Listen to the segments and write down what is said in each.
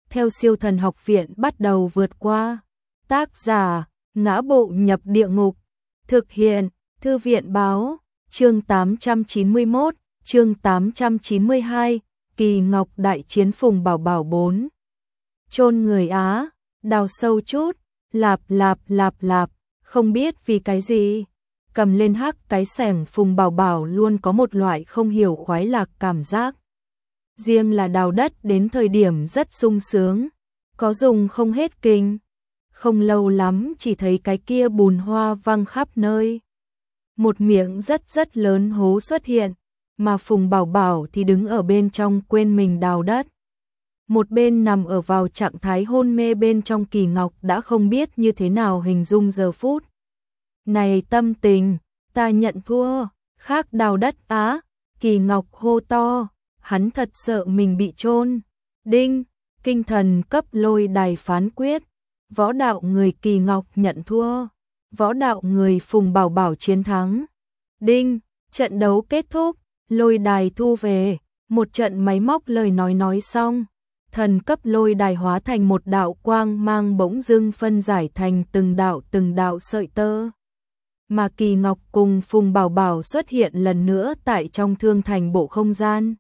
theo Siêu Thần Học Viện bắt đầu vượt qua. Tác giả: Ngã Bộ Nhập Địa Ngục. Thực hiện: Thư viện báo. Chương 891, chương 892, Kỳ Ngọc đại chiến Phùng Bảo Bảo 4. Chôn người á, đào sâu chút, lạp lạp lạp lạp, không biết vì cái gì. Cầm lên hắc cái xẻng, Phùng Bảo Bảo luôn có một loại không hiểu khoái lạc cảm giác. Riêng là đào đất đến thời điểm rất sung sướng, có dùng không hết kinh. Không lâu lắm chỉ thấy cái kia bùn hoa văng khắp nơi. Một miệng rất lớn hố xuất hiện, mà Phùng Bảo Bảo thì đứng ở bên trong quên mình đào đất. Một bên nằm ở vào trạng thái hôn mê bên trong Kỳ Ngọc đã không biết như thế nào hình dung giờ phút. Này tâm tình, ta nhận thua, khác đào đất á, Kỳ Ngọc hô to, hắn thật sợ mình bị chôn. Đinh, kinh thần cấp lôi đài phán quyết, võ đạo người Kỳ Ngọc nhận thua, võ đạo người Phùng Bảo Bảo chiến thắng. Đinh, trận đấu kết thúc, lôi đài thu về, một trận máy móc lời nói xong. Thần cấp lôi đài hóa thành một đạo quang mang bỗng dưng phân giải thành từng đạo sợi tơ. Mà Kỳ Ngọc cùng Phùng Bảo Bảo xuất hiện lần nữa tại trong thương thành bộ không gian.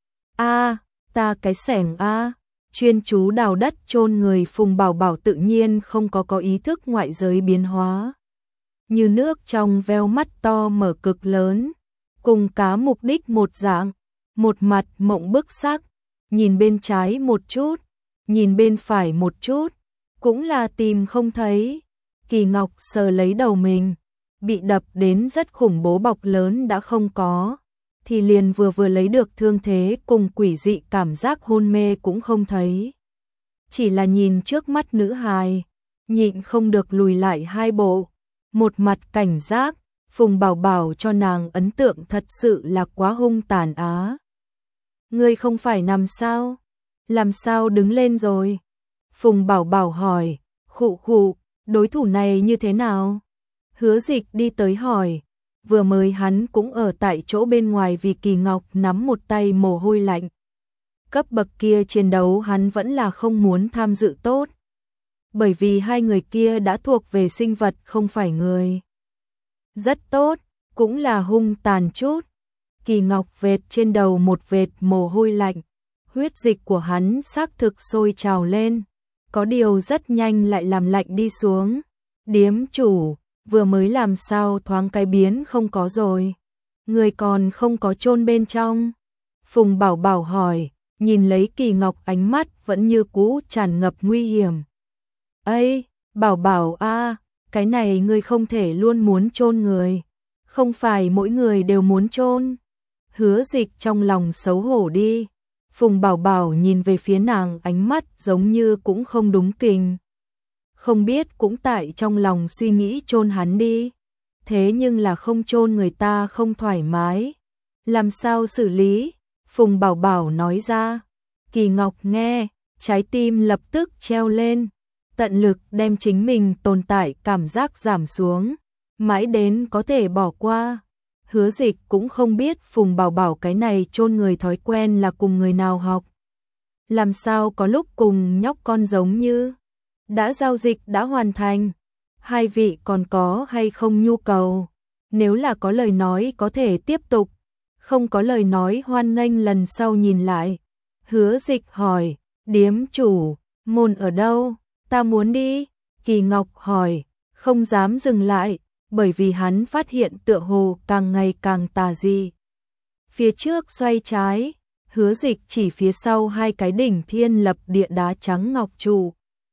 Ta cái xẻng chuyên chú đào đất chôn người Phùng Bảo Bảo tự nhiên không có ý thức ngoại giới biến hóa. Như nước trong veo mắt to mở cực lớn, cùng cá mục đích một dạng, một mặt mộng bức sắc. Nhìn bên trái một chút, nhìn bên phải một chút, cũng là tìm không thấy. Kỳ Ngọc sờ lấy đầu mình, bị đập đến rất khủng bố bọc lớn đã không có, thì liền vừa lấy được thương thế cùng quỷ dị cảm giác hôn mê cũng không thấy. Chỉ là nhìn trước mắt nữ hài, nhịn không được lùi lại hai bộ, một mặt cảnh giác. Phùng Bảo Bảo cho nàng ấn tượng thật sự là quá hung tàn á. Ngươi không phải nằm sao? Làm sao đứng lên rồi? Phùng Bảo Bảo hỏi, khụ, đối thủ này như thế nào? Hứa Dịch đi tới hỏi, vừa mới hắn cũng ở tại chỗ bên ngoài vì Kỳ Ngọc nắm một tay mồ hôi lạnh. Cấp bậc kia chiến đấu hắn vẫn là không muốn tham dự tốt. Bởi vì hai người kia đã thuộc về sinh vật không phải người. Rất tốt, cũng là hung tàn chút. Kỳ Ngọc vệt trên đầu một vệt mồ hôi lạnh, huyết dịch của hắn xác thực sôi trào lên, có điều rất nhanh lại làm lạnh đi xuống. Điếm chủ, vừa mới làm sao thoáng cái biến không có rồi, người còn không có chôn bên trong. Phùng Bảo Bảo hỏi, nhìn lấy Kỳ Ngọc ánh mắt vẫn như cũ tràn ngập nguy hiểm. Ây, Bảo Bảo cái này ngươi không thể luôn muốn chôn người, không phải mỗi người đều muốn chôn. Hứa Dịch trong lòng xấu hổ đi. Phùng Bảo Bảo nhìn về phía nàng ánh mắt giống như cũng không đúng kình. Không biết cũng tại trong lòng suy nghĩ chôn hắn đi. Thế nhưng là không chôn người ta không thoải mái. Làm sao xử lý? Phùng Bảo Bảo nói ra. Kỳ Ngọc nghe, trái tim lập tức treo lên. Tận lực đem chính mình tồn tại cảm giác giảm xuống. Mãi đến có thể bỏ qua. Hứa Dịch cũng không biết Phùng Bảo Bảo cái này chôn người thói quen là cùng người nào học. Làm sao có lúc cùng nhóc con giống như. Đã giao dịch đã hoàn thành. Hai vị còn có hay không nhu cầu? Nếu là có lời nói có thể tiếp tục. Không có lời nói hoan nghênh lần sau nhìn lại. Hứa Dịch hỏi, điếm chủ, môn ở đâu? Ta muốn đi. Kỳ Ngọc hỏi, không dám dừng lại. Bởi vì hắn phát hiện tựa hồ càng ngày càng tà dị. Phía trước xoay trái, Hứa Dịch chỉ phía sau hai cái đỉnh thiên lập địa đá trắng ngọc trụ.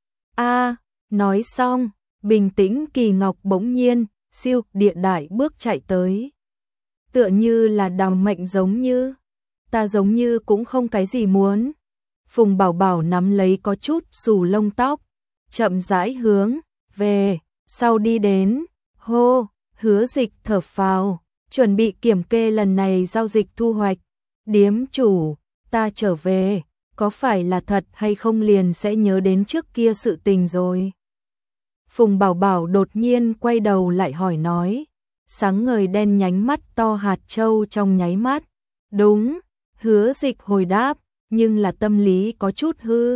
Nói xong, bình tĩnh Kỳ Ngọc bỗng nhiên, siêu địa đại bước chạy tới. Tựa như là đào mệnh giống như, ta giống như cũng không cái gì muốn. Phùng Bảo Bảo nắm lấy có chút xù lông tóc, chậm rãi hướng về sau đi đến. Hô, Hứa Dịch thở phào, chuẩn bị kiểm kê lần này giao dịch thu hoạch. Điếm chủ, ta trở về, có phải là thật hay không liền sẽ nhớ đến trước kia sự tình rồi. Phùng Bảo Bảo đột nhiên quay đầu lại hỏi nói, sáng ngời đen nhánh mắt to hạt châu trong nháy mắt. Đúng, Hứa Dịch hồi đáp, nhưng là tâm lý có chút hư.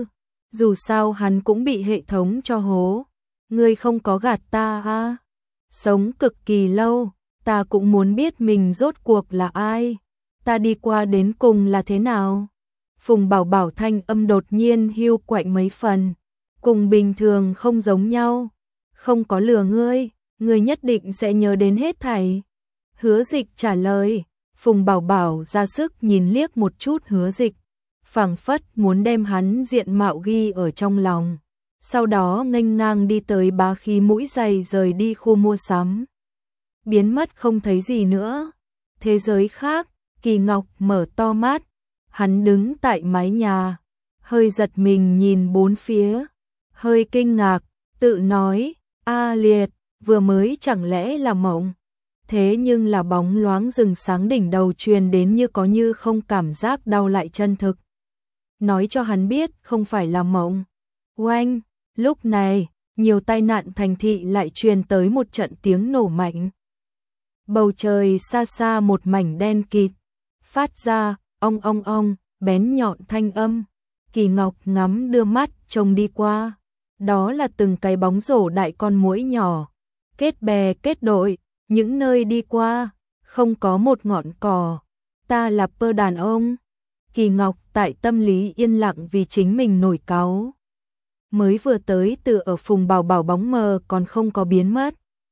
Dù sao hắn cũng bị hệ thống cho hố. Ngươi không có gạt ta ha? Sống cực kỳ lâu, ta cũng muốn biết mình rốt cuộc là ai. Ta đi qua đến cùng là thế nào? Phùng Bảo Bảo thanh âm đột nhiên hiu quạnh mấy phần. Cùng bình thường không giống nhau. Không có lừa ngươi nhất định sẽ nhớ đến hết thảy. Hứa Dịch trả lời. Phùng Bảo Bảo ra sức nhìn liếc một chút Hứa Dịch, phảng phất muốn đem hắn diện mạo ghi ở trong lòng. Sau đó nghênh ngang đi tới bá khí mũi giày rời đi khu mua sắm. Biến mất không thấy gì nữa. Thế giới khác, Kỳ Ngọc mở to mắt. Hắn đứng tại mái nhà, hơi giật mình nhìn bốn phía, hơi kinh ngạc, tự nói, A Liệt, vừa mới chẳng lẽ là mộng. Thế nhưng là bóng loáng rừng sáng đỉnh đầu truyền đến như có như không cảm giác đau lại chân thực. Nói cho hắn biết không phải là mộng. Oanh, lúc này, nhiều tai nạn thành thị lại truyền tới một trận tiếng nổ mạnh. Bầu trời xa xa một mảnh đen kịt, phát ra, ong, bén nhọn thanh âm. Kỳ Ngọc ngắm đưa mắt trông đi qua. Đó là từng cái bóng rổ đại con muỗi nhỏ. Kết bè kết đội, những nơi đi qua, không có một ngọn cỏ. Ta là pơ đàn ông. Kỳ Ngọc tại tâm lý yên lặng vì chính mình nổi cáu. Mới vừa tới từ ở Phùng Bảo Bảo bóng mờ còn không có biến mất.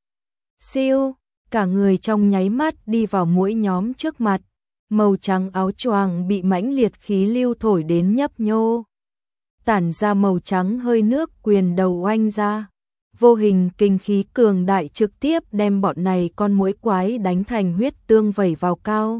Siêu, cả người trong nháy mắt đi vào muỗi nhóm trước mặt. Màu trắng áo choàng bị mãnh liệt khí lưu thổi đến nhấp nhô. Tản ra màu trắng hơi nước quyền đầu oanh ra. Vô hình kinh khí cường đại trực tiếp đem bọn này con muỗi quái đánh thành huyết tương vẩy vào cao.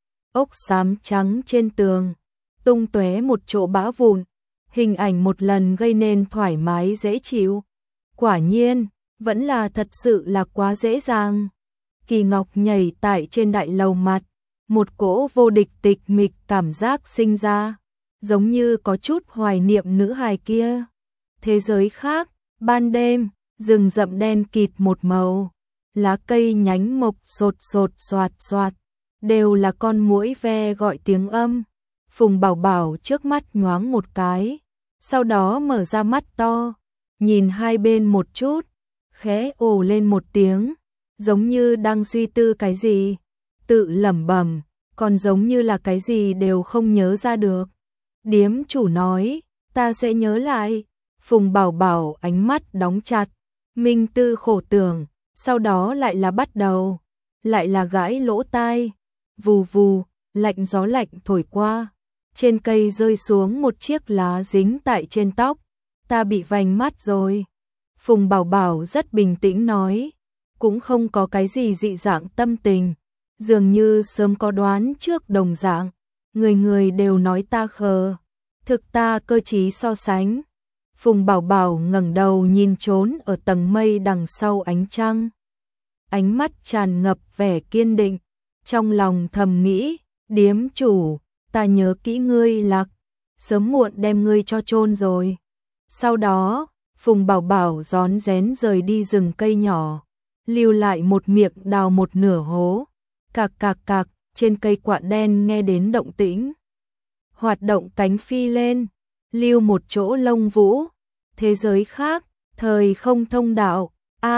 Ốc xám trắng trên tường, tung tóe một chỗ bã vụn, hình ảnh một lần gây nên thoải mái dễ chịu. Quả nhiên, vẫn là thật sự là quá dễ dàng. Kỳ Ngọc nhảy tại trên đại lầu mặt, một cỗ vô địch tịch mịch cảm giác sinh ra, giống như có chút hoài niệm nữ hài kia. Thế giới khác, ban đêm, rừng rậm đen kịt một màu, lá cây nhánh mộc sột sột xoạt xoạt, đều là con muỗi ve gọi tiếng âm. Phùng Bảo Bảo trước mắt nhoáng một cái, sau đó mở ra mắt to, nhìn hai bên một chút, khẽ ồ lên một tiếng, giống như đang suy tư cái gì, tự lẩm bẩm, còn giống như là cái gì đều không nhớ ra được. Điếm chủ nói, ta sẽ nhớ lại. Phùng Bảo Bảo ánh mắt đóng chặt, minh tư khổ tưởng, sau đó lại là bắt đầu, lại là gãi lỗ tai. Vù vù, lạnh gió lạnh thổi qua, trên cây rơi xuống một chiếc lá dính tại trên tóc. Ta bị vành mắt rồi. Phùng Bảo Bảo rất bình tĩnh nói, cũng không có cái gì dị dạng tâm tình, dường như sớm có đoán trước đồng dạng. Người người đều nói ta khờ, thực ta cơ trí so sánh. Phùng Bảo Bảo ngẩng đầu nhìn trốn ở tầng mây đằng sau ánh trăng. Ánh mắt tràn ngập vẻ kiên định, trong lòng thầm nghĩ, điếm chủ, ta nhớ kỹ ngươi Lạc, sớm muộn đem ngươi cho chôn rồi. Sau đó, Phùng Bảo Bảo rón rén rời đi rừng cây nhỏ, lưu lại một miệng đào một nửa hố. Cạc cạc cạc, trên cây quạ đen nghe đến động tĩnh. Hoạt động cánh phi lên, lưu một chỗ lông vũ. Thế giới khác, thời không thông đạo,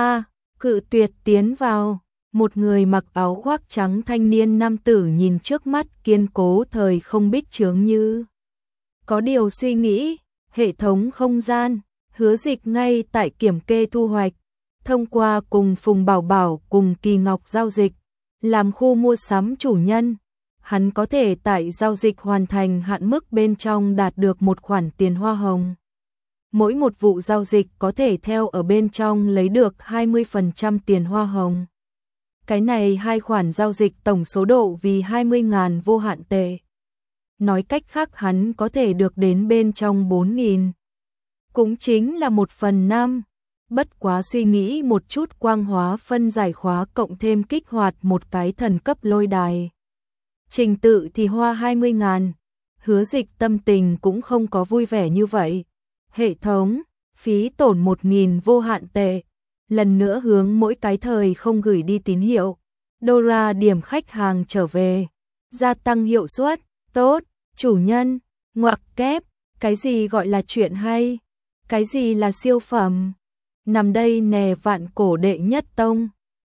cự tuyệt tiến vào. Một người mặc áo khoác trắng thanh niên nam tử nhìn trước mắt kiên cố thời không bích chướng như có điều suy nghĩ. Hệ thống không gian, Hứa Dịch ngay tại kiểm kê thu hoạch. Thông qua cùng Phùng Bảo Bảo cùng Kỳ Ngọc giao dịch, làm khu mua sắm chủ nhân, hắn có thể tại giao dịch hoàn thành hạn mức bên trong đạt được một khoản tiền hoa hồng. Mỗi một vụ giao dịch có thể theo ở bên trong lấy được 20% tiền hoa hồng. Cái này hai khoản giao dịch tổng số độ vì 20.000 vô hạn tệ. Nói cách khác hắn có thể được đến bên trong 4.000. Cũng chính là 1/5. Bất quá suy nghĩ một chút, quang hóa phân giải khóa cộng thêm kích hoạt một cái thần cấp lôi đài. Trình tự thì hoa 20.000. Hứa Dịch tâm tình cũng không có vui vẻ như vậy. Hệ thống, phí tổn 1.000 vô hạn tệ. Lần nữa hướng mỗi cái thời không gửi đi tín hiệu. Dora điểm khách hàng trở về. Gia tăng hiệu suất, tốt, chủ nhân, ngoặc kép, Cái gì gọi là chuyện hay? Cái gì là siêu phẩm? Nằm đây nè vạn cổ đệ nhất tông.